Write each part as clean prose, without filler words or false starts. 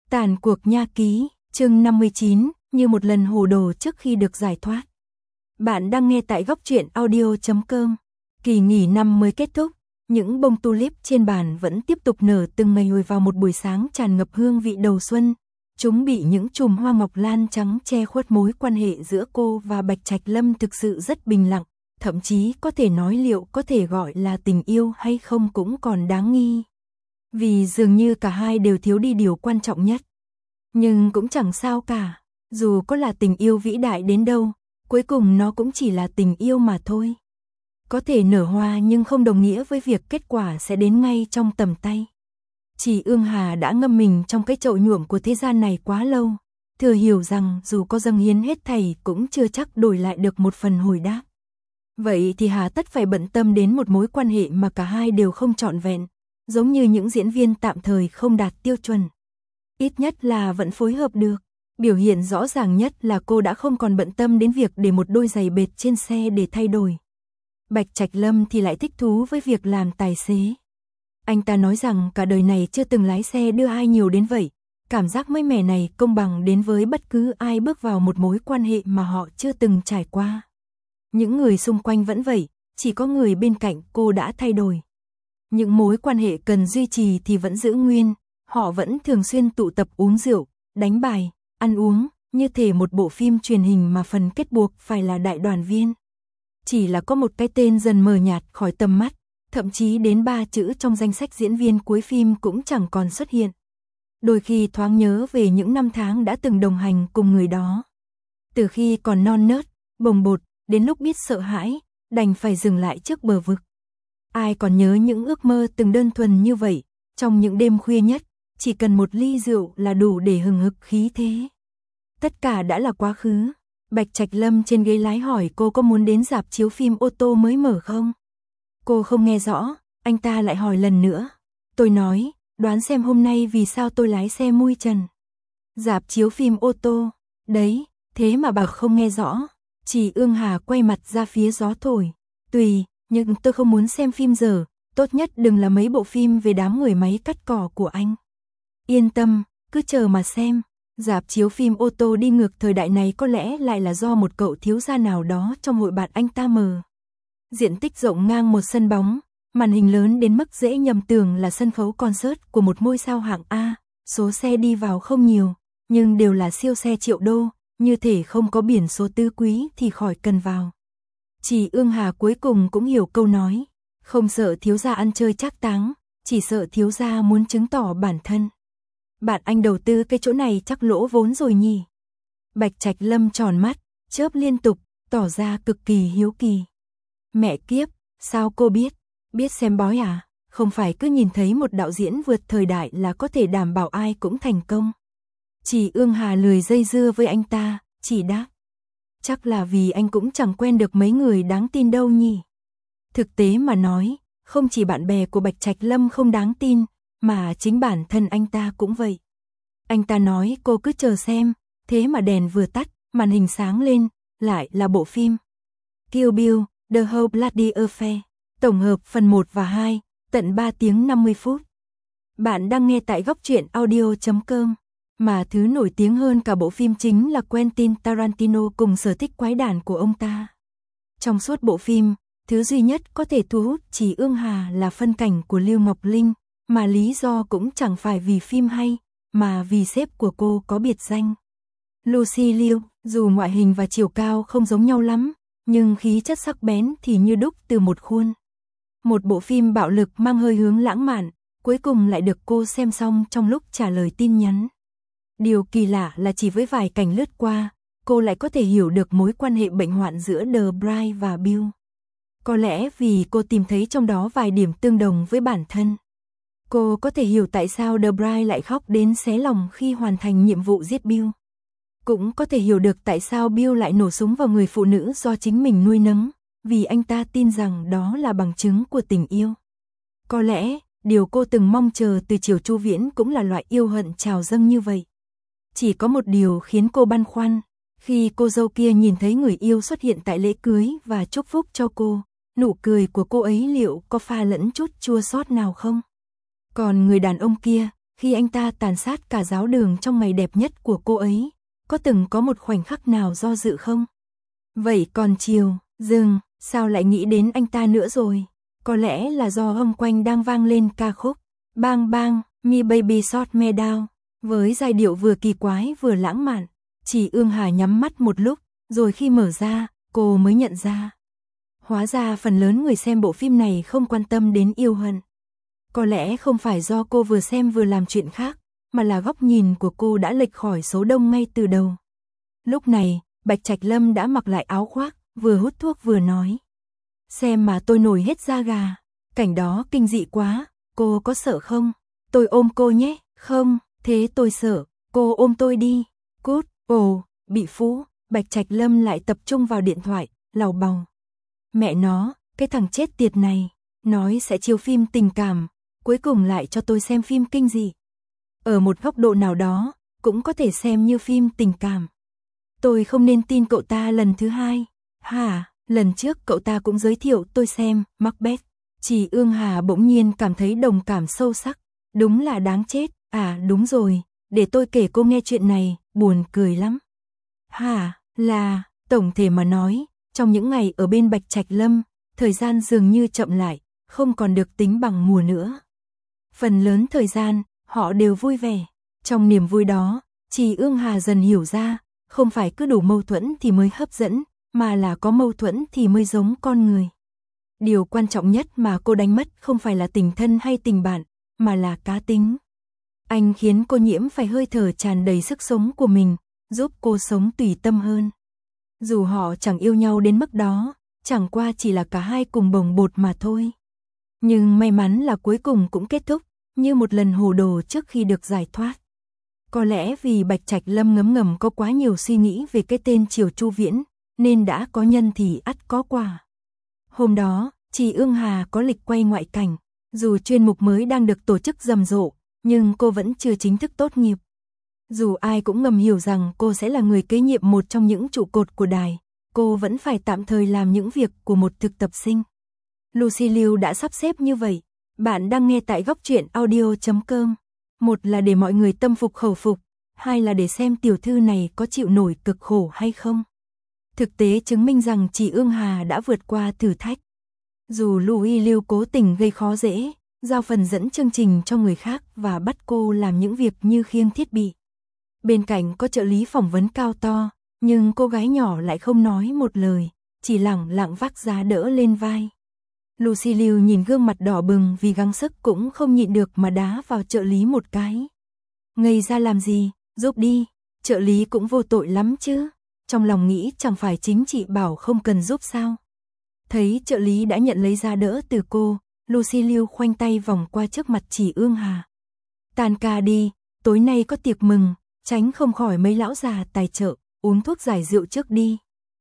Tàn cuộc nha ký, chương 59, như một lần hồ đồ trước khi được giải thoát. Bạn đang nghe tại góc truyện audio.com. Kỳ nghỉ năm mới kết thúc, những bông tulip trên bàn vẫn tiếp tục nở từng ngày hồi vào một buổi sáng tràn ngập hương vị đầu xuân. Chúng bị những chùm hoa ngọc lan trắng che khuất mối quan hệ giữa cô và Bạch Trạch Lâm thực sự rất bình lặng, thậm chí có thể nói liệu có thể gọi là tình yêu hay không cũng còn đáng nghi. Vì dường như cả hai đều thiếu đi điều quan trọng nhất. Nhưng cũng chẳng sao cả, dù có là tình yêu vĩ đại đến đâu, cuối cùng nó cũng chỉ là tình yêu mà thôi. Có thể nở hoa nhưng không đồng nghĩa với việc kết quả sẽ đến ngay trong tầm tay. Chỉ Ương Hà đã ngâm mình trong cái chậu nhuộm của thế gian này quá lâu, thừa hiểu rằng dù có dâng hiến hết thảy cũng chưa chắc đổi lại được một phần hồi đáp. Vậy thì hà tất phải bận tâm đến một mối quan hệ mà cả hai đều không trọn vẹn, giống như những diễn viên tạm thời không đạt tiêu chuẩn. Ít nhất là vẫn phối hợp được. Biểu hiện rõ ràng nhất là cô đã không còn bận tâm đến việc để một đôi giày bệt trên xe để thay đổi. Bạch Trạch Lâm thì lại thích thú với việc làm tài xế. Anh ta nói rằng cả đời này chưa từng lái xe đưa ai nhiều đến vậy. Cảm giác mới mẻ này công bằng đến với bất cứ ai bước vào một mối quan hệ mà họ chưa từng trải qua. Những người xung quanh vẫn vậy, chỉ có người bên cạnh cô đã thay đổi. Những mối quan hệ cần duy trì thì vẫn giữ nguyên, họ vẫn thường xuyên tụ tập uống rượu, đánh bài, ăn uống, như thể một bộ phim truyền hình mà phần kết buộc phải là đại đoàn viên. Chỉ là có một cái tên dần mờ nhạt khỏi tầm mắt, thậm chí đến 3 chữ trong danh sách diễn viên cuối phim cũng chẳng còn xuất hiện. Đôi khi thoáng nhớ về những năm tháng đã từng đồng hành cùng người đó. Từ khi còn non nớt, bồng bột, đến lúc biết sợ hãi, đành phải dừng lại trước bờ vực. Ai còn nhớ những ước mơ từng đơn thuần như vậy, trong những đêm khuya nhất, chỉ cần một ly rượu là đủ để hừng hực khí thế. Tất cả đã là quá khứ. Bạch Trạch Lâm trên ghế lái hỏi cô có muốn đến rạp chiếu phim ô tô mới mở không? Cô không nghe rõ, anh ta lại hỏi lần nữa. Tôi nói, đoán xem hôm nay vì sao tôi lái xe mui trần. Rạp chiếu phim ô tô, đấy, thế mà bà không nghe rõ. Chỉ Ương Hà quay mặt ra phía gió thổi. Tùy, nhưng tôi không muốn xem phim dở, tốt nhất đừng là mấy bộ phim về đám người máy cắt cỏ của anh. Yên tâm, cứ chờ mà xem. Rạp chiếu phim ô tô đi ngược thời đại này có lẽ lại là do một cậu thiếu gia nào đó trong hội bạn anh ta mở. Diện tích rộng ngang một sân bóng, màn hình lớn đến mức dễ nhầm tưởng là sân khấu concert của một ngôi sao hạng A. Số xe đi vào không nhiều, nhưng đều là siêu xe triệu đô, như thể không có biển số tứ quý thì khỏi cần vào. Chỉ Ương Hà cuối cùng cũng hiểu câu nói, không sợ thiếu gia ăn chơi trác táng, chỉ sợ thiếu gia muốn chứng tỏ bản thân. Bạn anh đầu tư cái chỗ này chắc lỗ vốn rồi nhỉ? Bạch Trạch Lâm tròn mắt, chớp liên tục, tỏ ra cực kỳ hiếu kỳ. Mẹ kiếp, sao cô biết? Biết xem bói à? Không phải cứ nhìn thấy một đạo diễn vượt thời đại là có thể đảm bảo ai cũng thành công. Chỉ Ương Hà lười dây dưa với anh ta, chỉ đáp. Chắc là vì anh cũng chẳng quen được mấy người đáng tin đâu nhỉ? Thực tế mà nói, không chỉ bạn bè của Bạch Trạch Lâm không đáng tin, mà chính bản thân anh ta cũng vậy. Anh ta nói cô cứ chờ xem, thế mà đèn vừa tắt, màn hình sáng lên, lại là bộ phim Kill Bill, The Whole Bloody Affair, tổng hợp phần 1 và 2, tận 3 tiếng 50 phút. Bạn đang nghe tại góc truyện audio.com, mà thứ nổi tiếng hơn cả bộ phim chính là Quentin Tarantino cùng sở thích quái đản của ông ta. Trong suốt bộ phim, thứ duy nhất có thể thu hút Chỉ Ương Hà là phân cảnh của Lưu Ngọc Linh, mà lý do cũng chẳng phải vì phim hay, mà vì sếp của cô có biệt danh. Lucy Liu, dù ngoại hình và chiều cao không giống nhau lắm, nhưng khí chất sắc bén thì như đúc từ một khuôn. Một bộ phim bạo lực mang hơi hướng lãng mạn, cuối cùng lại được cô xem xong trong lúc trả lời tin nhắn. Điều kỳ lạ là chỉ với vài cảnh lướt qua, cô lại có thể hiểu được mối quan hệ bệnh hoạn giữa The Bride và Bill. Có lẽ vì cô tìm thấy trong đó vài điểm tương đồng với bản thân. Cô có thể hiểu tại sao The Bride lại khóc đến xé lòng khi hoàn thành nhiệm vụ giết Bill. Cũng có thể hiểu được tại sao Bill lại nổ súng vào người phụ nữ do chính mình nuôi nấng, vì anh ta tin rằng đó là bằng chứng của tình yêu. Có lẽ, điều cô từng mong chờ từ Triều Chu Viễn cũng là loại yêu hận trào dâng như vậy. Chỉ có một điều khiến cô băn khoăn, khi cô dâu kia nhìn thấy người yêu xuất hiện tại lễ cưới và chúc phúc cho cô, nụ cười của cô ấy liệu có pha lẫn chút chua xót nào không? Còn người đàn ông kia, khi anh ta tàn sát cả giáo đường trong ngày đẹp nhất của cô ấy, có từng có một khoảnh khắc nào do dự không? Vậy còn chiều, dừng, sao lại nghĩ đến anh ta nữa rồi? Có lẽ là do âm quanh đang vang lên ca khúc Bang Bang, Me Baby Shot Me Down, với giai điệu vừa kỳ quái vừa lãng mạn. Chỉ Ương Hà nhắm mắt một lúc, rồi khi mở ra, cô mới nhận ra. Hóa ra phần lớn người xem bộ phim này không quan tâm đến yêu hận. Có lẽ không phải do cô vừa xem vừa làm chuyện khác, mà là góc nhìn của cô đã lệch khỏi số đông ngay từ đầu. Lúc này, Bạch Trạch Lâm đã mặc lại áo khoác, vừa hút thuốc vừa nói. Xem mà tôi nổi hết da gà, cảnh đó kinh dị quá, cô có sợ không? Tôi ôm cô nhé, không, thế tôi sợ, cô ôm tôi đi. Cút, ồ, bị phú, Bạch Trạch Lâm lại tập trung vào điện thoại, làu bàu. Mẹ nó, cái thằng chết tiệt này, nói sẽ chiếu phim tình cảm, cuối cùng lại cho tôi xem phim kinh dị. Ở một góc độ nào đó, cũng có thể xem như phim tình cảm. Tôi không nên tin cậu ta lần thứ hai. Hả, lần trước cậu ta cũng giới thiệu tôi xem Macbeth. Chỉ Ương Hà bỗng nhiên cảm thấy đồng cảm sâu sắc. Đúng là đáng chết. À đúng rồi, để tôi kể cô nghe chuyện này, buồn cười lắm. Hả, là, tổng thể mà nói, trong những ngày ở bên Bạch Trạch Lâm, thời gian dường như chậm lại, không còn được tính bằng mùa nữa. Phần lớn thời gian, họ đều vui vẻ. Trong niềm vui đó, Chỉ Ương Hà dần hiểu ra, không phải cứ đủ mâu thuẫn thì mới hấp dẫn, mà là có mâu thuẫn thì mới giống con người. Điều quan trọng nhất mà cô đánh mất không phải là tình thân hay tình bạn, mà là cá tính. Anh khiến cô nhiễm phải hơi thở tràn đầy sức sống của mình, giúp cô sống tùy tâm hơn. Dù họ chẳng yêu nhau đến mức đó, chẳng qua chỉ là cả hai cùng bồng bột mà thôi. Nhưng may mắn là cuối cùng cũng kết thúc, như một lần hồ đồ trước khi được giải thoát. Có lẽ vì Bạch Trạch Lâm ngấm ngầm có quá nhiều suy nghĩ về cái tên Triều Chu Viễn, nên đã có nhân thì ắt có quả. Hôm đó, Chỉ Ương Hà có lịch quay ngoại cảnh, dù chuyên mục mới đang được tổ chức rầm rộ, nhưng cô vẫn chưa chính thức tốt nghiệp. Dù ai cũng ngầm hiểu rằng cô sẽ là người kế nhiệm một trong những trụ cột của đài, cô vẫn phải tạm thời làm những việc của một thực tập sinh. Lucy Liu đã sắp xếp như vậy. Bạn đang nghe tại góc truyện audio.com. Một là để mọi người tâm phục khẩu phục, hai là để xem tiểu thư này có chịu nổi cực khổ hay không. Thực tế chứng minh rằng Chỉ Ương Hà đã vượt qua thử thách. Dù Lucy Liu cố tình gây khó dễ, giao phần dẫn chương trình cho người khác và bắt cô làm những việc như khiêng thiết bị. Bên cạnh có trợ lý phỏng vấn cao to, nhưng cô gái nhỏ lại không nói một lời, chỉ lẳng lặng vác giá đỡ lên vai. Lucy Liu nhìn gương mặt đỏ bừng vì gắng sức cũng không nhịn được mà đá vào trợ lý một cái. Ngây ra làm gì, giúp đi, trợ lý cũng vô tội lắm chứ. Trong lòng nghĩ chẳng phải chính chị bảo không cần giúp sao. Thấy trợ lý đã nhận lấy giá đỡ từ cô, Lucy Liu khoanh tay vòng qua trước mặt Chỉ Ương Hà. Tan ca đi, tối nay có tiệc mừng, tránh không khỏi mấy lão già tài trợ, uống thuốc giải rượu trước đi.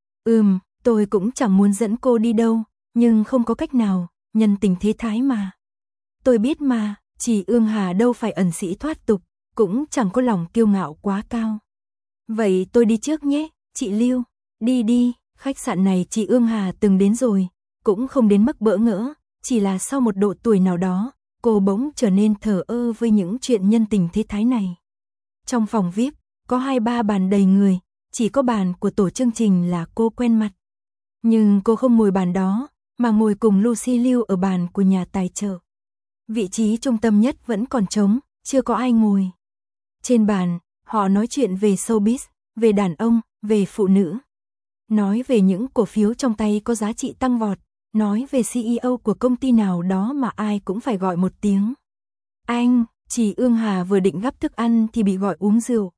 Tôi cũng chẳng muốn dẫn cô đi đâu, nhưng không có cách nào, nhân tình thế thái mà. Tôi biết mà, Chỉ Ương Hà đâu phải ẩn sĩ thoát tục, cũng chẳng có lòng kiêu ngạo quá cao. Vậy tôi đi trước nhé, chị Liu. Đi đi, khách sạn này chị Ương Hà từng đến rồi, cũng không đến mức bỡ ngỡ, chỉ là sau một độ tuổi nào đó, cô bỗng trở nên thờ ơ với những chuyện nhân tình thế thái này. Trong phòng VIP, có 2-3 bàn đầy người, chỉ có bàn của tổ chương trình là cô quen mặt. Nhưng cô không ngồi bàn đó, mà ngồi cùng Lucy Liu ở bàn của nhà tài trợ. Vị trí trung tâm nhất vẫn còn trống, chưa có ai ngồi. Trên bàn, họ nói chuyện về showbiz, về đàn ông, về phụ nữ. Nói về những cổ phiếu trong tay có giá trị tăng vọt, nói về CEO của công ty nào đó mà ai cũng phải gọi một tiếng. Anh, Chỉ Ương Hà vừa định gắp thức ăn thì bị gọi uống rượu.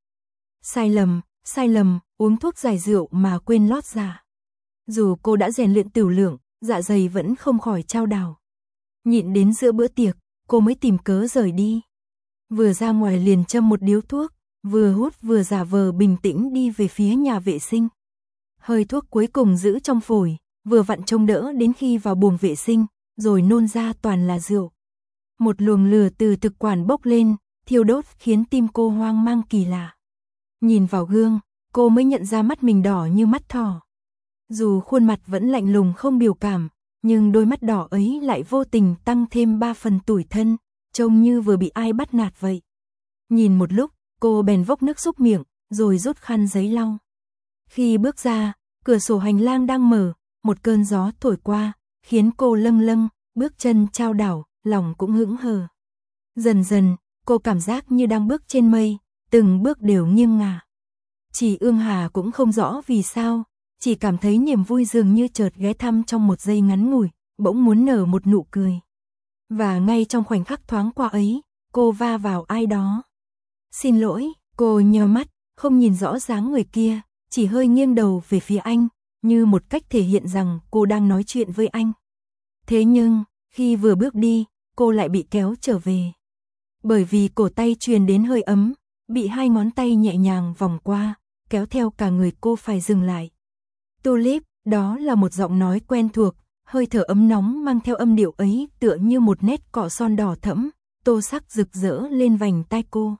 Sai lầm, uống thuốc giải rượu mà quên lót dạ. Dù cô đã rèn luyện tửu lượng, dạ dày vẫn không khỏi chao đảo. Nhịn đến giữa bữa tiệc, cô mới tìm cớ rời đi. Vừa ra ngoài liền châm một điếu thuốc, vừa hút vừa giả vờ bình tĩnh đi về phía nhà vệ sinh. Hơi thuốc cuối cùng giữ trong phổi, vừa vặn trông đỡ đến khi vào buồng vệ sinh, rồi nôn ra toàn là rượu. Một luồng lửa từ thực quản bốc lên, thiêu đốt khiến tim cô hoang mang kỳ lạ. Nhìn vào gương, cô mới nhận ra mắt mình đỏ như mắt thỏ. Dù khuôn mặt vẫn lạnh lùng không biểu cảm, nhưng đôi mắt đỏ ấy lại vô tình tăng thêm 3 phần tủi thân, trông như vừa bị ai bắt nạt vậy. Nhìn một lúc, cô bèn vốc nước súc miệng, rồi rút khăn giấy lau. Khi bước ra, cửa sổ hành lang đang mở, một cơn gió thổi qua, khiến cô lâng lâng, bước chân chao đảo, lòng cũng hững hờ. Dần dần, cô cảm giác như đang bước trên mây, từng bước đều nghiêng ngả. Chỉ Ương Hà cũng không rõ vì sao, chỉ cảm thấy niềm vui dường như chợt ghé thăm trong một giây ngắn ngủi, bỗng muốn nở một nụ cười. Và ngay trong khoảnh khắc thoáng qua ấy, cô va vào ai đó. Xin lỗi, cô nheo mắt, không nhìn rõ dáng người kia, chỉ hơi nghiêng đầu về phía anh, như một cách thể hiện rằng cô đang nói chuyện với anh. Thế nhưng, khi vừa bước đi, cô lại bị kéo trở về. Bởi vì cổ tay truyền đến hơi ấm, bị hai ngón tay nhẹ nhàng vòng qua, kéo theo cả người cô phải dừng lại. Tulip, đó là một giọng nói quen thuộc, hơi thở ấm nóng mang theo âm điệu ấy tựa như một nét cọ son đỏ thẫm, tô sắc rực rỡ lên vành tai cô.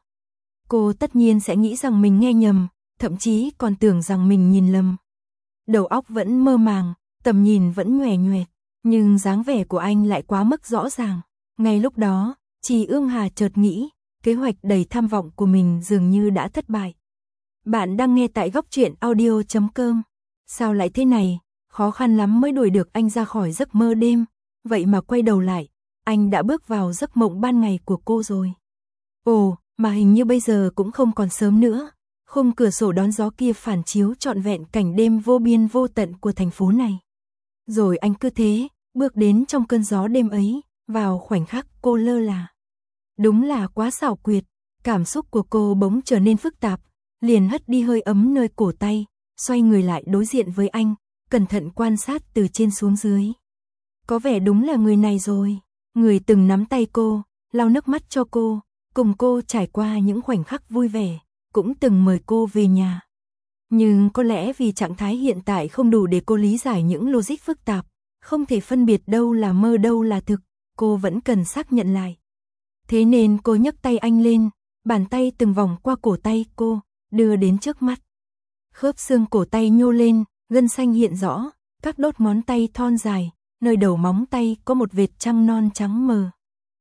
Cô tất nhiên sẽ nghĩ rằng mình nghe nhầm, thậm chí còn tưởng rằng mình nhìn lầm. Đầu óc vẫn mơ màng, tầm nhìn vẫn nhoẻo nhoẹt, nhưng dáng vẻ của anh lại quá mức rõ ràng. Ngay lúc đó, Trì Ương Hà chợt nghĩ, kế hoạch đầy tham vọng của mình dường như đã thất bại. Bạn đang nghe tại góc truyện audio.com. Sao lại thế này, khó khăn lắm mới đuổi được anh ra khỏi giấc mơ đêm, vậy mà quay đầu lại, anh đã bước vào giấc mộng ban ngày của cô rồi. Ồ, mà hình như bây giờ cũng không còn sớm nữa, khung cửa sổ đón gió kia phản chiếu trọn vẹn cảnh đêm vô biên vô tận của thành phố này. Rồi anh cứ thế, bước đến trong cơn gió đêm ấy, vào khoảnh khắc cô lơ là. Đúng là quá xảo quyệt, cảm xúc của cô bỗng trở nên phức tạp, liền hất đi hơi ấm nơi cổ tay, xoay người lại đối diện với anh, cẩn thận quan sát từ trên xuống dưới. Có vẻ đúng là người này rồi, người từng nắm tay cô, lau nước mắt cho cô, cùng cô trải qua những khoảnh khắc vui vẻ, cũng từng mời cô về nhà. Nhưng có lẽ vì trạng thái hiện tại không đủ để cô lý giải những logic phức tạp, không thể phân biệt đâu là mơ đâu là thực, cô vẫn cần xác nhận lại. Thế nên cô nhấc tay anh lên, bàn tay từng vòng qua cổ tay cô, đưa đến trước mắt. Khớp xương cổ tay nhô lên, gân xanh hiện rõ, các đốt ngón tay thon dài, nơi đầu móng tay có một vệt trăng non trắng mờ.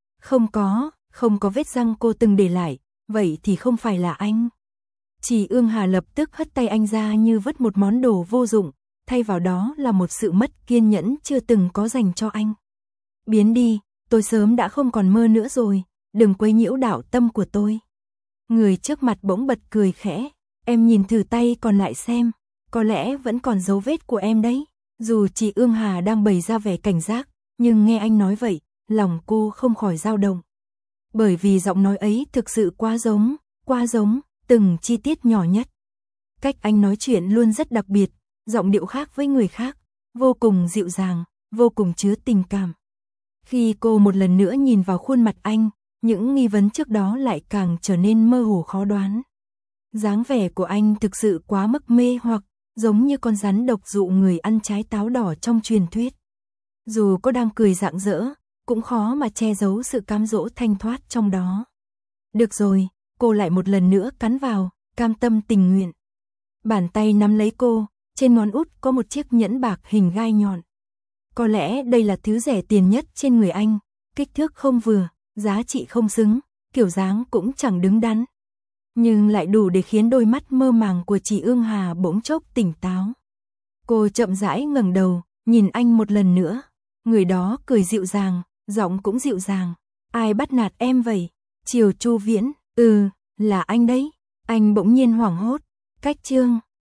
Không có vết răng cô từng để lại, vậy thì không phải là anh. Trì Ương Hà lập tức hất tay anh ra như vứt một món đồ vô dụng, thay vào đó là một sự mất kiên nhẫn chưa từng có dành cho anh. Biến đi, tôi sớm đã không còn mơ nữa rồi, đừng quấy nhiễu đạo tâm của tôi. Người trước mặt bỗng bật cười khẽ, em nhìn thử tay còn lại xem, có lẽ vẫn còn dấu vết của em đấy. Dù chị Ương Hà đang bày ra vẻ cảnh giác, nhưng nghe anh nói vậy, lòng cô không khỏi dao động. Bởi vì giọng nói ấy thực sự quá giống, từng chi tiết nhỏ nhất. Cách anh nói chuyện luôn rất đặc biệt, giọng điệu khác với người khác, vô cùng dịu dàng, vô cùng chứa tình cảm. Khi cô một lần nữa nhìn vào khuôn mặt anh, những nghi vấn trước đó lại càng trở nên mơ hồ khó đoán. Dáng vẻ của anh thực sự quá mức mê hoặc, giống như con rắn độc dụ người ăn trái táo đỏ trong truyền thuyết. Dù có đang cười rạng rỡ, cũng khó mà che giấu sự cám dỗ thanh thoát trong đó. Được rồi, cô lại một lần nữa cắn vào, cam tâm tình nguyện. Bàn tay nắm lấy cô, trên ngón út có một chiếc nhẫn bạc hình gai nhọn. Có lẽ đây là thứ rẻ tiền nhất trên người anh, kích thước không vừa, giá trị không xứng, kiểu dáng cũng chẳng đứng đắn. Nhưng lại đủ để khiến đôi mắt mơ màng của chị Ương Hà bỗng chốc tỉnh táo. Cô chậm rãi ngẩng đầu, nhìn anh một lần nữa. Người đó cười dịu dàng, giọng cũng dịu dàng. Ai bắt nạt em vậy? Triều Chu Viễn, là anh đấy. Anh bỗng nhiên hoảng hốt. Cách chương